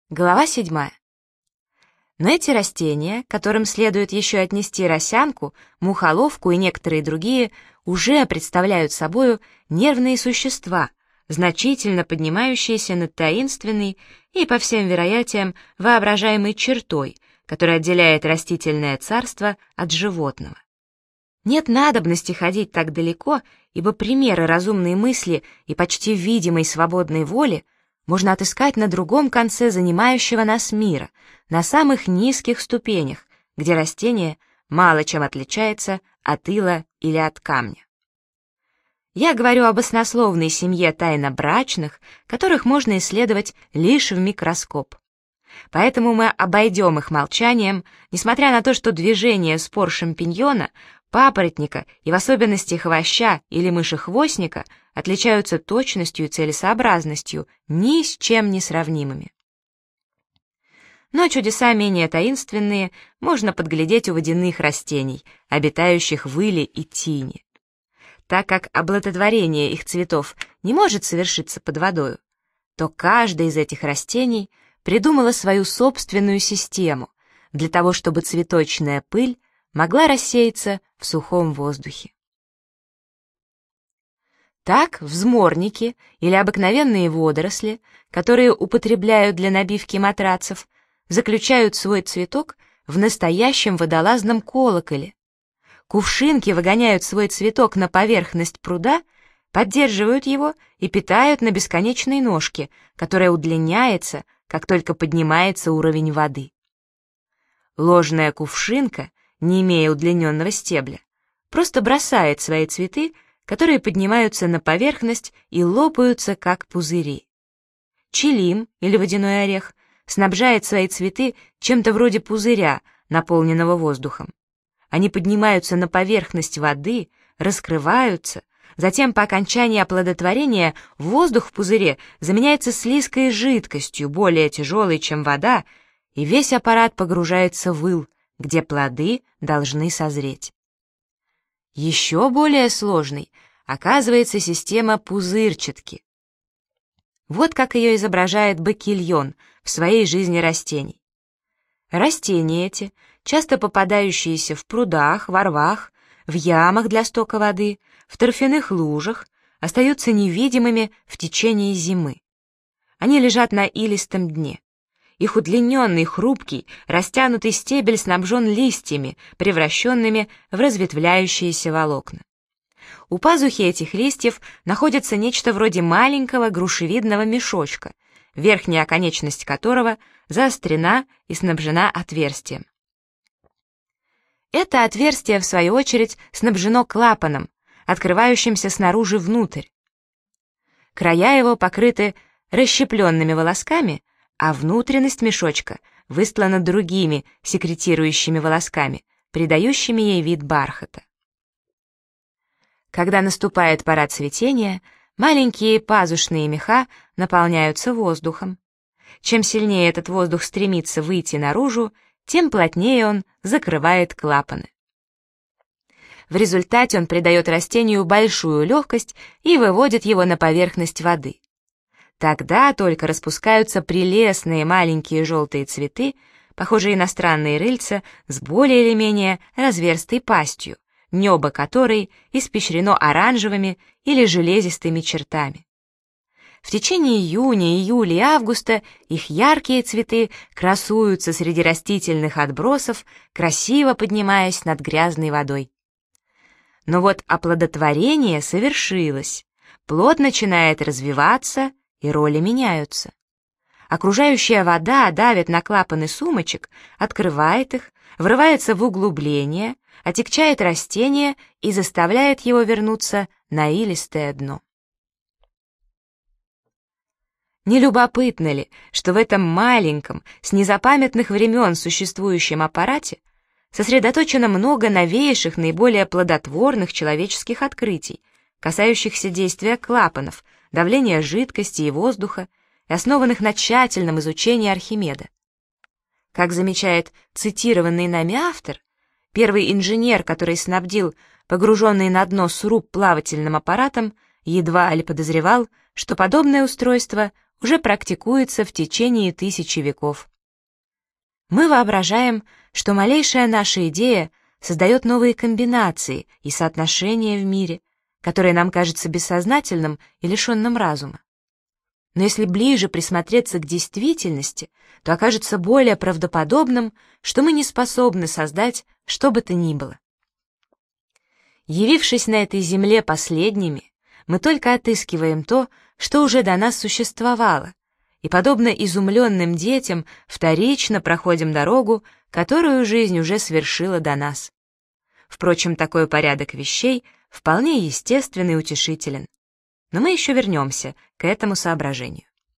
Глава 7. Но эти растения, которым следует еще отнести росянку, мухоловку и некоторые другие, уже представляют собою нервные существа, значительно поднимающиеся над таинственной и, по всем вероятиям, воображаемой чертой, которая отделяет растительное царство от животного. Нет надобности ходить так далеко, ибо примеры разумной мысли и почти видимой свободной воли можно отыскать на другом конце занимающего нас мира, на самых низких ступенях, где растение мало чем отличается от ила или от камня. Я говорю об баснословной семье тайнобрачных, которых можно исследовать лишь в микроскоп. Поэтому мы обойдем их молчанием, несмотря на то, что движения спор шампиньона, папоротника и в особенности хвоща или мышехвостника отличаются точностью и целесообразностью, ни с чем не сравнимыми. Но чудеса менее таинственные можно подглядеть у водяных растений, обитающих в иле и тине. Так как оплодотворение их цветов не может совершиться под водою, то каждое из этих растений придумало свою собственную систему для того, чтобы цветочная пыль могла рассеяться в сухом воздухе. Так взморники или обыкновенные водоросли, которые употребляют для набивки матрацев, заключают свой цветок в настоящем водолазном колоколе. Кувшинки выгоняют свой цветок на поверхность пруда, поддерживают его и питают на бесконечной ножке, которая удлиняется, как только поднимается уровень воды. Ложная кувшинка, не имея удлиненного стебля, просто бросает свои цветы, которые поднимаются на поверхность и лопаются, как пузыри. Чилим, или водяной орех, снабжает свои цветы чем-то вроде пузыря, наполненного воздухом. Они поднимаются на поверхность воды, раскрываются, затем по окончании оплодотворения воздух в пузыре заменяется слизкой жидкостью, более тяжелой, чем вода, и весь аппарат погружается в ил, где плоды должны созреть. Еще более сложной оказывается система пузырчатки. Вот как ее изображает Бакильон в своей жизни растений. Растения эти, часто попадающиеся в прудах, во рвах, в ямах для стока воды, в торфяных лужах, остаются невидимыми в течение зимы. Они лежат на илистом дне. Их удлиненный, хрупкий, растянутый стебель снабжен листьями, превращенными в разветвляющиеся волокна. У пазухи этих листьев находится нечто вроде маленького грушевидного мешочка, верхняя оконечность которого заострена и снабжена отверстием. Это отверстие, в свою очередь, снабжено клапаном, открывающимся снаружи внутрь. Края его покрыты расщепленными волосками, а внутренность мешочка выстлана другими секретирующими волосками, придающими ей вид бархата. Когда наступает пора цветения, маленькие пазушные меха наполняются воздухом. Чем сильнее этот воздух стремится выйти наружу, тем плотнее он закрывает клапаны. В результате он придает растению большую легкость и выводит его на поверхность воды. Тогда только распускаются прелестные маленькие желтые цветы, похожие на странные рыльца с более или менее разверстой пастью, небо которой испещрено оранжевыми или железистыми чертами. В течение июня, июля и августа их яркие цветы красуются среди растительных отбросов, красиво поднимаясь над грязной водой. Но вот оплодотворение совершилось, плод начинает развиваться, и роли меняются. Окружающая вода давит на клапаны сумочек, открывает их, врывается в углубление, отягчает растение и заставляет его вернуться на илистое дно. Не любопытно ли, что в этом маленьком, с незапамятных времен существующем аппарате сосредоточено много новейших, наиболее плодотворных человеческих открытий, касающихся действия клапанов, давления жидкости и воздуха, и основанных на тщательном изучении Архимеда. Как замечает цитированный нами автор, первый инженер, который снабдил погруженный на дно сруб плавательным аппаратом, едва ли подозревал, что подобное устройство уже практикуется в течение тысячи веков. Мы воображаем, что малейшая наша идея создает новые комбинации и соотношения в мире, которые нам кажутся бессознательным и лишенным разума. Но если ближе присмотреться к действительности, то окажется более правдоподобным, что мы не способны создать что бы то ни было. Явившись на этой земле последними, мы только отыскиваем то, что уже до нас существовало, и, подобно изумленным детям, вторично проходим дорогу, которую жизнь уже совершила до нас. Впрочем, такой порядок вещей вполне естественный и утешителен. Но мы еще вернемся к этому соображению.